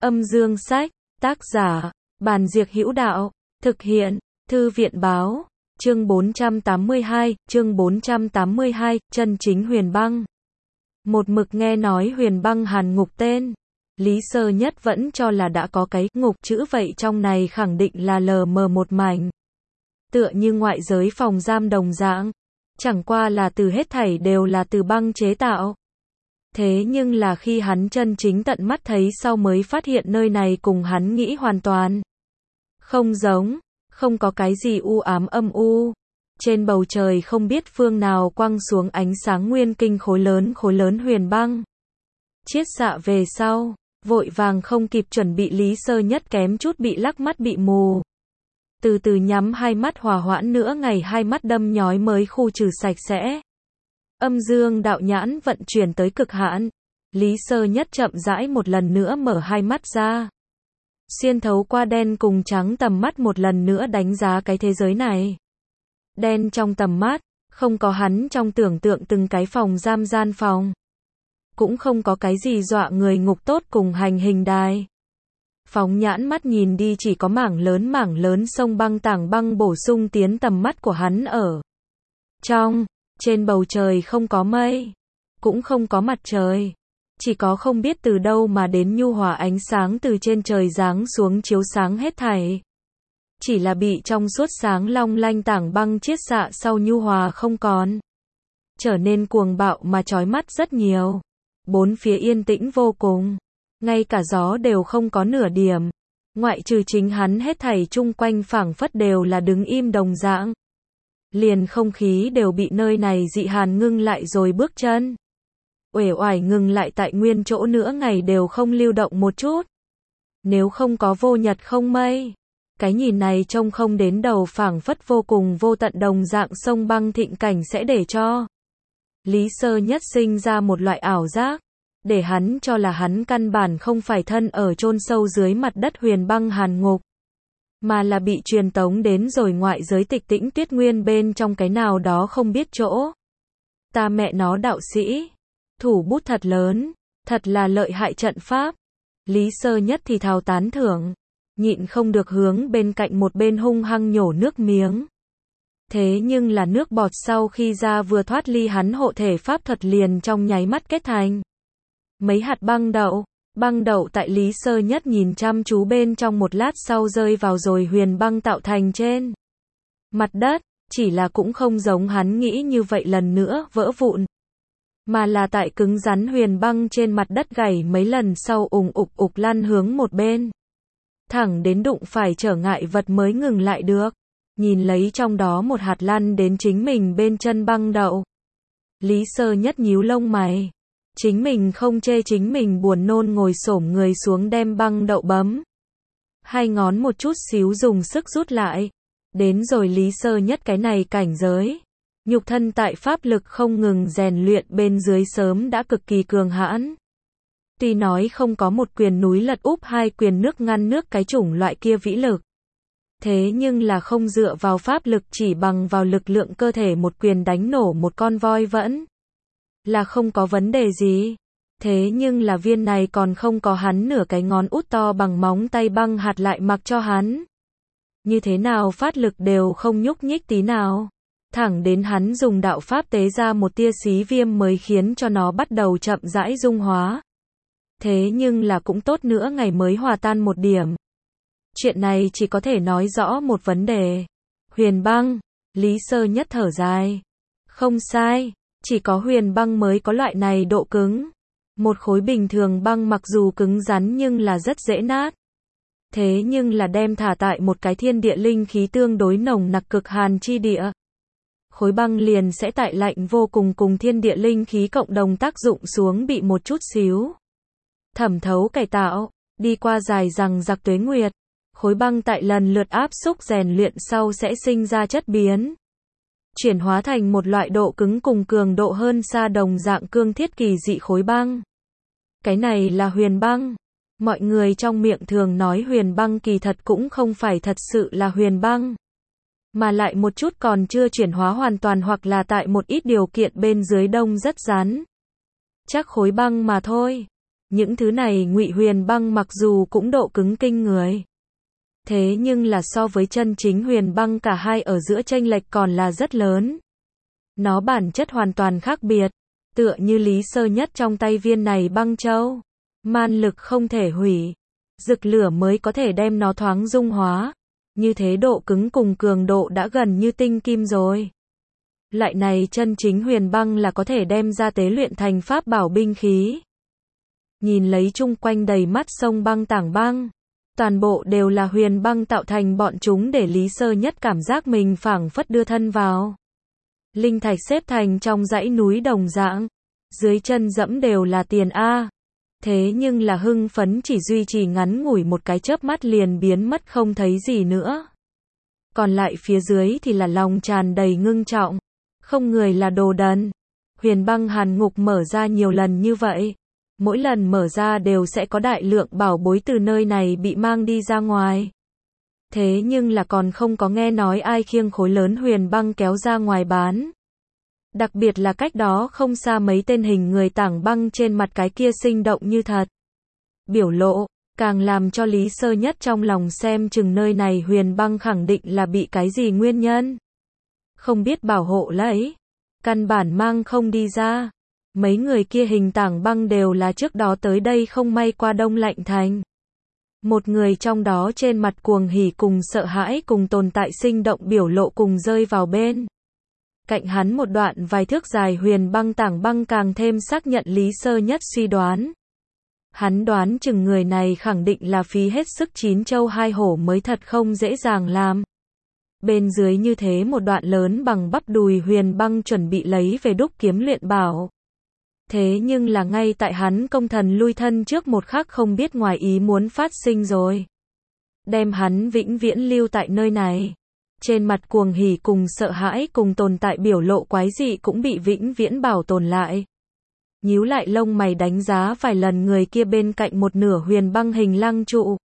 Âm dương sách, tác giả, Bàn Diệc Hữu Đạo, thực hiện, Thư viện Báo, chương 482, chân chính Huyền Băng. Một mực nghe nói Huyền Băng Hàn Ngục tên, Lý Sơ Nhất vẫn cho là đã có cái ngục chữ, vậy trong này khẳng định là lờ mờ một mảnh. Tựa như ngoại giới phòng giam đồng dạng, chẳng qua là từ hết thảy đều là từ băng chế tạo. Thế nhưng là khi hắn chân chính tận mắt thấy sau mới phát hiện nơi này cùng hắn nghĩ hoàn toàn không giống, không có cái gì u ám âm u. Trên bầu trời không biết phương nào quăng xuống ánh sáng nguyên kinh khối lớn huyền băng. Chiết xạ về sau, vội vàng không kịp chuẩn bị Lý Sơ Nhất kém chút bị lắc mắt bị mù. Từ từ nhắm hai mắt hòa hoãn nữa ngày hai mắt đâm nhói mới khu trừ sạch sẽ. Âm dương đạo nhãn vận chuyển tới cực hạn, Lý Sơ Nhất chậm rãi một lần nữa mở hai mắt ra. Xuyên thấu qua đen cùng trắng tầm mắt một lần nữa đánh giá cái thế giới này. Đen trong tầm mắt, không có hắn trong tưởng tượng từng cái phòng giam gian phòng. Cũng không có cái gì dọa người ngục tốt cùng hành hình đài. Phóng nhãn mắt nhìn đi chỉ có mảng lớn sông băng tảng băng bổ sung tiến tầm mắt của hắn ở trong. Trên bầu trời không có mây, cũng không có mặt trời, chỉ có không biết từ đâu mà đến nhu hòa ánh sáng từ trên trời giáng xuống chiếu sáng hết thảy. Chỉ là bị trong suốt sáng long lanh tảng băng chiết xạ sau nhu hòa không còn, trở nên cuồng bạo mà chói mắt rất nhiều. Bốn phía yên tĩnh vô cùng, ngay cả gió đều không có nửa điểm, ngoại trừ chính hắn hết thảy chung quanh phảng phất đều là đứng im đồng dạng. Liền không khí đều bị nơi này dị hàn ngưng lại rồi bước chân. Uể oải ngừng lại tại nguyên chỗ nữa ngày đều không lưu động một chút. Nếu không có vô nhật không mây, cái nhìn này trông không đến đầu phảng phất vô cùng vô tận đồng dạng sông băng thịnh cảnh sẽ để cho Lý Sơ Nhất sinh ra một loại ảo giác, để hắn cho là hắn căn bản không phải thân ở chôn sâu dưới mặt đất huyền băng hàn ngục, mà là bị truyền tống đến rồi ngoại giới tịch tĩnh tuyết nguyên bên trong cái nào đó không biết chỗ. Ta mẹ nó đạo sĩ, thủ bút thật lớn, thật là lợi hại trận pháp. Lý Sơ Nhất thì thào tán thưởng, nhịn không được hướng bên cạnh một bên hung hăng nhổ nước miếng. Thế nhưng là nước bọt sau khi ra vừa thoát ly hắn hộ thể pháp thuật liền trong nháy mắt kết thành mấy hạt băng đậu. Băng đậu tại Lý Sơ Nhất nhìn chăm chú bên trong một lát sau rơi vào rồi huyền băng tạo thành trên mặt đất, chỉ là cũng không giống hắn nghĩ như vậy lần nữa vỡ vụn, mà là tại cứng rắn huyền băng trên mặt đất gảy mấy lần sau ục lăn hướng một bên, thẳng đến đụng phải trở ngại vật mới ngừng lại được. Nhìn lấy trong đó một hạt lăn đến chính mình bên chân băng đậu, Lý Sơ Nhất nhíu lông mày. Chính mình không chê chính mình buồn nôn ngồi xổm người xuống đem băng đậu bấm. Hai ngón một chút xíu dùng sức rút lại. Đến rồi Lý Sơ Nhất cái này cảnh giới. Nhục thân tại pháp lực không ngừng rèn luyện bên dưới sớm đã cực kỳ cường hãn. Tuy nói không có một quyền núi lật úp hai quyền nước ngăn nước cái chủng loại kia vĩ lực. Thế nhưng là không dựa vào pháp lực chỉ bằng vào lực lượng cơ thể một quyền đánh nổ một con voi vẫn là không có vấn đề gì. Thế nhưng là viên này còn không có hắn nửa cái ngón út to bằng móng tay băng hạt lại mặc cho hắn. Như thế nào phát lực đều không nhúc nhích tí nào. Thẳng đến hắn dùng đạo pháp tế ra một tia xí viêm mới khiến cho nó bắt đầu chậm rãi dung hóa. Thế nhưng là cũng tốt nữa ngày mới hòa tan một điểm. Chuyện này chỉ có thể nói rõ một vấn đề. Huyền băng, Lý Sơ Nhất thở dài. Không sai. Chỉ có huyền băng mới có loại này độ cứng. Một khối bình thường băng mặc dù cứng rắn nhưng là rất dễ nát. Thế nhưng là đem thả tại một cái thiên địa linh khí tương đối nồng nặc cực hàn chi địa. Khối băng liền sẽ tại lạnh vô cùng cùng thiên địa linh khí cộng đồng tác dụng xuống bị một chút xíu thẩm thấu cải tạo, đi qua dài rằng giặc tuế nguyệt. Khối băng tại lần lượt áp xúc rèn luyện sau sẽ sinh ra chất biến. Chuyển hóa thành một loại độ cứng cùng cường độ hơn xa đồng dạng cương thiết kỳ dị khối băng. Cái này là huyền băng. Mọi người trong miệng thường nói huyền băng kỳ thật cũng không phải thật sự là huyền băng, mà lại một chút còn chưa chuyển hóa hoàn toàn hoặc là tại một ít điều kiện bên dưới đông rất rắn chắc khối băng mà thôi. Những thứ này Ngụy Huyền Băng mặc dù cũng độ cứng kinh người. Thế nhưng là so với chân chính huyền băng cả hai ở giữa chênh lệch còn là rất lớn. Nó bản chất hoàn toàn khác biệt. Tựa như Lý Sơ Nhất trong tay viên này băng châu. Man lực không thể hủy. Rực lửa mới có thể đem nó thoáng dung hóa. Như thế độ cứng cùng cường độ đã gần như tinh kim rồi. Loại này chân chính huyền băng là có thể đem ra tế luyện thành pháp bảo binh khí. Nhìn lấy chung quanh đầy mắt sông băng tảng băng. Toàn bộ đều là huyền băng tạo thành bọn chúng để Lý Sơ Nhất cảm giác mình phảng phất đưa thân vào. Linh thạch xếp thành trong dãy núi đồng dạng. Dưới chân dẫm đều là tiền A. Thế nhưng là hưng phấn chỉ duy trì ngắn ngủi một cái chớp mắt liền biến mất không thấy gì nữa. Còn lại phía dưới thì là lòng tràn đầy ngưng trọng. Không người là đồ đần. Huyền băng hàn ngục mở ra nhiều lần như vậy. Mỗi lần mở ra đều sẽ có đại lượng bảo bối từ nơi này bị mang đi ra ngoài. Thế nhưng là còn không có nghe nói ai khiêng khối lớn huyền băng kéo ra ngoài bán. Đặc biệt là cách đó không xa mấy tên hình người tảng băng trên mặt cái kia sinh động như thật. Biểu lộ, càng làm cho Lý Sơ Nhất trong lòng xem chừng nơi này huyền băng khẳng định là bị cái gì nguyên nhân. Không biết bảo hộ lấy. Căn bản mang không đi ra. Mấy người kia hình tảng băng đều là trước đó tới đây không may qua Đông Lạnh Thành. Một người trong đó trên mặt cuồng hỉ cùng sợ hãi cùng tồn tại sinh động biểu lộ cùng rơi vào bên. Cạnh hắn một đoạn vài thước dài huyền băng tảng băng càng thêm xác nhận Lý Sơ Nhất suy đoán. Hắn đoán chừng người này khẳng định là phí hết sức chín châu hai hổ mới thật không dễ dàng làm. Bên dưới như thế một đoạn lớn bằng bắp đùi huyền băng chuẩn bị lấy về đúc kiếm luyện bảo. Thế nhưng là ngay tại hắn công thần lui thân trước một khắc không biết ngoài ý muốn phát sinh rồi. Đem hắn vĩnh viễn lưu tại nơi này. Trên mặt cuồng hỉ cùng sợ hãi cùng tồn tại biểu lộ quái dị cũng bị vĩnh viễn bảo tồn lại. Nhíu lại lông mày đánh giá vài lần người kia bên cạnh một nửa huyền băng hình lăng trụ.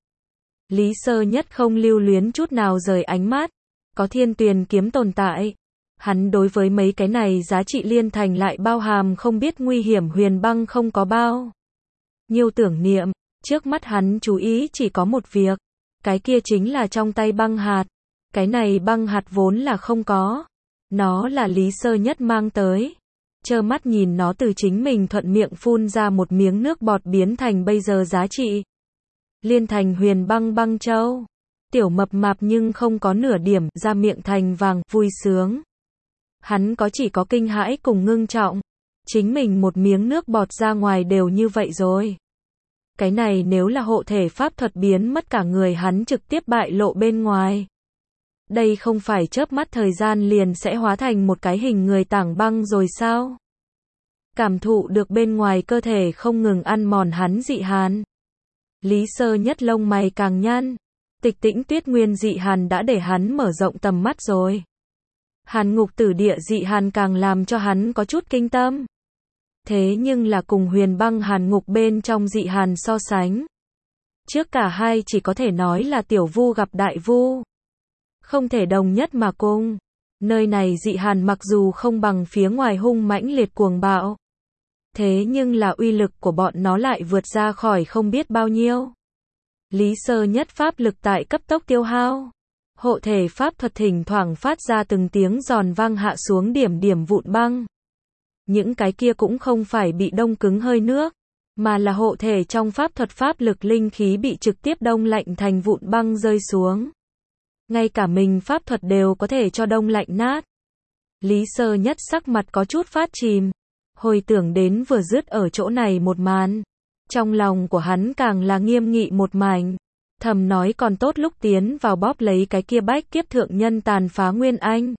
Lý Sơ Nhất không lưu luyến chút nào rời ánh mắt. Có thiên tuyền kiếm tồn tại. Hắn đối với mấy cái này giá trị liên thành lại bao hàm không biết nguy hiểm huyền băng không có bao nhiêu tưởng niệm. Trước mắt hắn chú ý chỉ có một việc. Cái kia chính là trong tay băng hạt. Cái này băng hạt vốn là không có. Nó là Lý Sơ Nhất mang tới. Trơ mắt nhìn nó từ chính mình thuận miệng phun ra một miếng nước bọt biến thành bây giờ giá trị liên thành huyền băng băng châu. Tiểu mập mạp nhưng không có nửa điểm ra miệng thành vàng, vui sướng. Hắn chỉ có kinh hãi cùng ngưng trọng. Chính mình một miếng nước bọt ra ngoài đều như vậy rồi. Cái này nếu là hộ thể pháp thuật biến mất cả người hắn trực tiếp bại lộ bên ngoài. Đây không phải chớp mắt thời gian liền sẽ hóa thành một cái hình người tảng băng rồi sao? Cảm thụ được bên ngoài cơ thể không ngừng ăn mòn hắn dị hàn. Lý Sơ Nhất lông mày càng nhăn. Tịch Tĩnh Tuyết Nguyên dị hàn đã để hắn mở rộng tầm mắt rồi. Hàn ngục tử địa dị hàn càng làm cho hắn có chút kinh tâm. Thế nhưng là cùng huyền băng hàn ngục bên trong dị hàn so sánh. Trước cả hai chỉ có thể nói là tiểu vu gặp đại vu. Không thể đồng nhất mà cùng. Nơi này dị hàn mặc dù không bằng phía ngoài hung mãnh liệt cuồng bạo. Thế nhưng là uy lực của bọn nó lại vượt ra khỏi không biết bao nhiêu. Lý Sơ Nhất pháp lực tại cấp tốc tiêu hao. Hộ thể pháp thuật thỉnh thoảng phát ra từng tiếng giòn vang hạ xuống điểm điểm vụn băng. Những cái kia cũng không phải bị đông cứng hơi nước, mà là hộ thể trong pháp thuật pháp lực linh khí bị trực tiếp đông lạnh thành vụn băng rơi xuống. Ngay cả mình pháp thuật đều có thể cho đông lạnh nát. Lý Sơ Nhất sắc mặt có chút phát chìm. Hồi tưởng đến vừa dứt ở chỗ này một màn. Trong lòng của hắn càng là nghiêm nghị một mảnh. Thầm nói còn tốt lúc tiến vào bóp lấy cái kia bách kiếp thượng nhân tàn phá Nguyên Anh.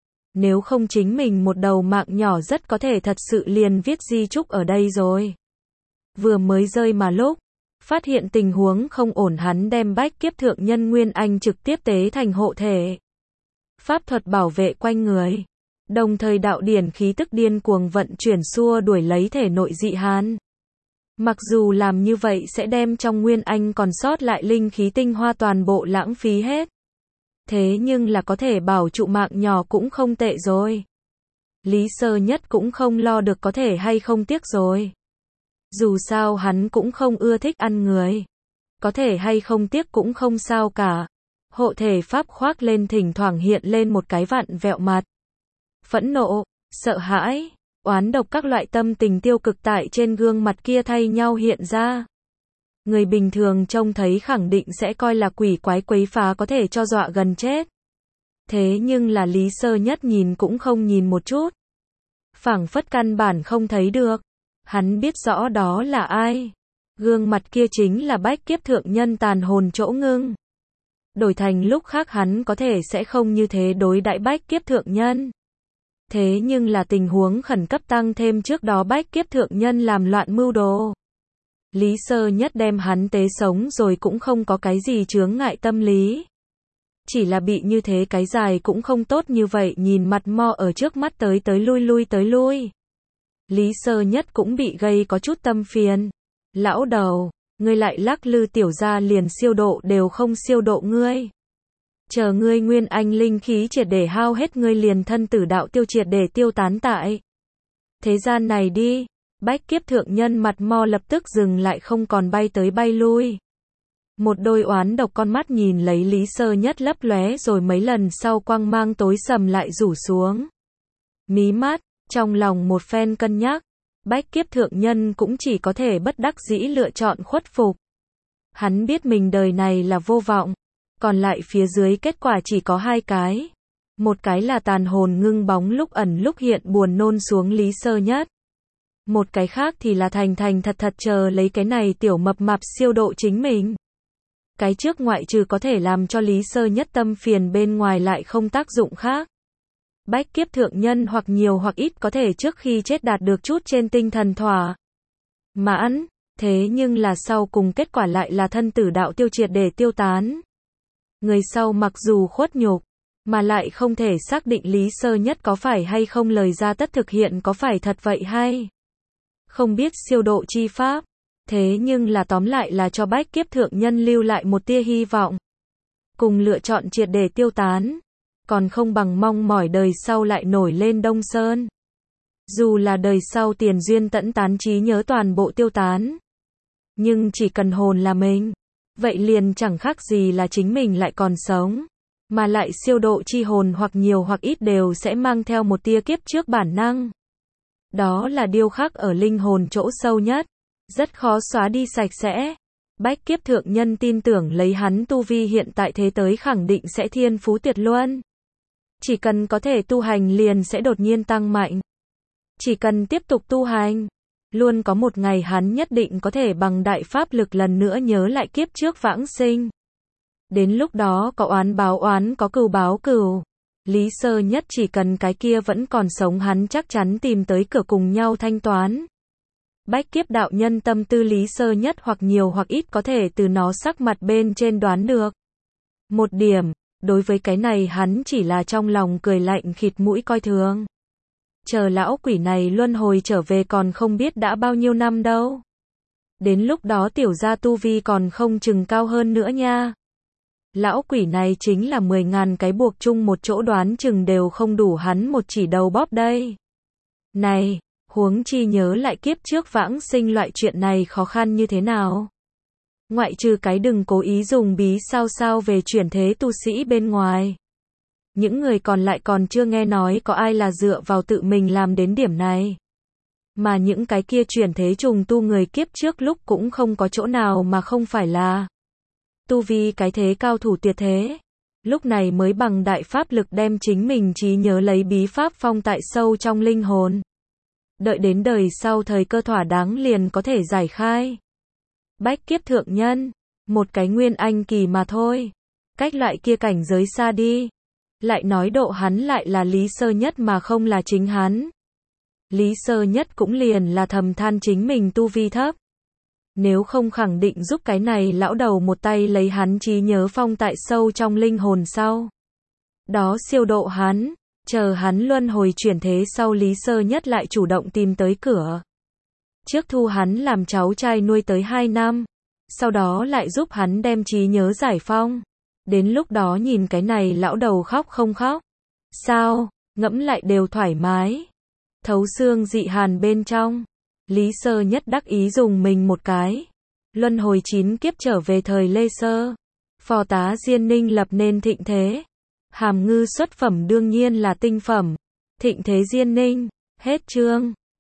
Nếu không chính mình một đầu mạng nhỏ rất có thể thật sự liền viết di chúc ở đây rồi. Vừa mới rơi mà lúc phát hiện tình huống không ổn hắn đem bách kiếp thượng nhân Nguyên Anh trực tiếp tế thành hộ thể. Pháp thuật bảo vệ quanh người. Đồng thời đạo điển khí tức điên cuồng vận chuyển xua đuổi lấy thể nội dị hàn. Mặc dù làm như vậy sẽ đem trong Nguyên Anh còn sót lại linh khí tinh hoa toàn bộ lãng phí hết. Thế nhưng là có thể bảo trụ mạng nhỏ cũng không tệ rồi. Lý Sơ Nhất cũng không lo được có thể hay không tiếc rồi. Dù sao hắn cũng không ưa thích ăn người. Có thể hay không tiếc cũng không sao cả. Hộ thể pháp khoác lên thỉnh thoảng hiện lên một cái vặn vẹo mặt. Phẫn nộ, sợ hãi, oán độc các loại tâm tình tiêu cực tại trên gương mặt kia thay nhau hiện ra. Người bình thường trông thấy khẳng định sẽ coi là quỷ quái quấy phá có thể cho dọa gần chết. Thế nhưng là Lý Sơ Nhất nhìn cũng không nhìn một chút. Phảng phất căn bản không thấy được. Hắn biết rõ đó là ai. Gương mặt kia chính là Bách Kiếp Thượng Nhân tàn hồn chỗ ngưng. Đổi thành lúc khác hắn có thể sẽ không như thế đối đãi Bách Kiếp Thượng Nhân. Thế nhưng là tình huống khẩn cấp tăng thêm trước đó Bách Kiếp Thượng Nhân làm loạn mưu đồ. Lý Sơ Nhất đem hắn tế sống rồi cũng không có cái gì chướng ngại tâm lý. Chỉ là bị như thế cái dài cũng không tốt như vậy nhìn mặt mo ở trước mắt tới lui. Lý Sơ Nhất cũng bị gây có chút tâm phiền. Lão đầu, ngươi lại lắc lư tiểu gia liền siêu độ đều không siêu độ ngươi. Chờ ngươi nguyên anh linh khí triệt để hao hết ngươi liền thân tử đạo tiêu triệt để tiêu tán tại thế gian này đi. Bách Kiếp Thượng Nhân mặt mo lập tức dừng lại không còn bay tới bay lui. Một đôi oán độc con mắt nhìn lấy Lý Sơ Nhất lấp lóe rồi mấy lần sau quang mang tối sầm lại rủ xuống. Mí mắt, trong lòng một phen cân nhắc, Bách Kiếp Thượng Nhân cũng chỉ có thể bất đắc dĩ lựa chọn khuất phục. Hắn biết mình đời này là vô vọng, còn lại phía dưới kết quả chỉ có hai cái. Một cái là tàn hồn ngưng bóng lúc ẩn lúc hiện buồn nôn xuống Lý Sơ Nhất. Một cái khác thì là thành thật chờ lấy cái này tiểu mập mạp siêu độ chính mình. Cái trước ngoại trừ có thể làm cho Lý Sơ Nhất tâm phiền bên ngoài lại không tác dụng khác. Bách Kiếp Thượng Nhân hoặc nhiều hoặc ít có thể trước khi chết đạt được chút trên tinh thần thỏa mãn, thế nhưng là sau cùng kết quả lại là thân tử đạo tiêu triệt để tiêu tán. Người sau mặc dù khuất nhục, mà lại không thể xác định Lý Sơ Nhất có phải hay không lời ra tất thực hiện có phải thật vậy hay không biết siêu độ chi pháp. Thế nhưng là tóm lại là cho Bách Kiếp Thượng Nhân lưu lại một tia hy vọng. Cùng lựa chọn triệt để tiêu tán, còn không bằng mong mỏi đời sau lại nổi lên Đông Sơn. Dù là đời sau tiền duyên tẫn tán trí nhớ toàn bộ tiêu tán. Nhưng chỉ cần hồn là mình, vậy liền chẳng khác gì là chính mình lại còn sống. Mà lại siêu độ chi hồn hoặc nhiều hoặc ít đều sẽ mang theo một tia kiếp trước bản năng. Đó là điêu khắc ở linh hồn chỗ sâu nhất. Rất khó xóa đi sạch sẽ. Bách Kiếp Thượng Nhân tin tưởng lấy hắn tu vi hiện tại thế tới khẳng định sẽ thiên phú tuyệt luân. Chỉ cần có thể tu hành liền sẽ đột nhiên tăng mạnh. Chỉ cần tiếp tục tu hành, luôn có một ngày hắn nhất định có thể bằng đại pháp lực lần nữa nhớ lại kiếp trước vãng sinh. Đến lúc đó có oán báo oán, có cừu báo cừu. Lý Sơ Nhất chỉ cần cái kia vẫn còn sống hắn chắc chắn tìm tới cửa cùng nhau thanh toán. Bách Kiếp đạo nhân tâm tư Lý Sơ Nhất hoặc nhiều hoặc ít có thể từ nó sắc mặt bên trên đoán được. Một điểm, đối với cái này hắn chỉ là trong lòng cười lạnh khịt mũi coi thường. Chờ lão quỷ này luân hồi trở về còn không biết đã bao nhiêu năm đâu. Đến lúc đó tiểu gia tu vi còn không chừng cao hơn nữa nha. Lão quỷ này chính là 10.000 cái buộc chung một chỗ đoán chừng đều không đủ hắn một chỉ đầu bóp đây. Này, huống chi nhớ lại kiếp trước vãng sinh loại chuyện này khó khăn như thế nào. Ngoại trừ cái đừng cố ý dùng bí sao về chuyển thế tu sĩ bên ngoài. Những người còn lại còn chưa nghe nói có ai là dựa vào tự mình làm đến điểm này. Mà những cái kia chuyển thế trùng tu người kiếp trước lúc cũng không có chỗ nào mà không phải là tu vi cái thế cao thủ tuyệt thế. Lúc này mới bằng đại pháp lực đem chính mình trí nhớ lấy bí pháp phong tại sâu trong linh hồn. Đợi đến đời sau thời cơ thỏa đáng liền có thể giải khai. Bách Kiếp Thượng Nhân, một cái nguyên anh kỳ mà thôi. Cách loại kia cảnh giới xa đi. Lại nói độ hắn lại là Lý Sơ Nhất mà không là chính hắn. Lý Sơ Nhất cũng liền là thầm than chính mình tu vi thấp. Nếu không khẳng định giúp cái này lão đầu một tay lấy hắn trí nhớ phong tại sâu trong linh hồn sau. Đó siêu độ hắn, chờ hắn luân hồi chuyển thế sau Lý Sơ Nhất lại chủ động tìm tới cửa. Trước thu hắn làm cháu trai nuôi tới 2 năm, sau đó lại giúp hắn đem trí nhớ giải phong. Đến lúc đó nhìn cái này lão đầu khóc không khóc. Sao, ngẫm lại đều thoải mái. Thấu xương dị hàn bên trong. Lý Sơ Nhất đắc ý dùng mình một cái. Luân hồi 9 kiếp trở về thời Lê Sơ. Phò tá Diên Ninh lập nên thịnh thế. Hàm Ngư xuất phẩm đương nhiên là tinh phẩm. Thịnh thế Diên Ninh. Hết chương.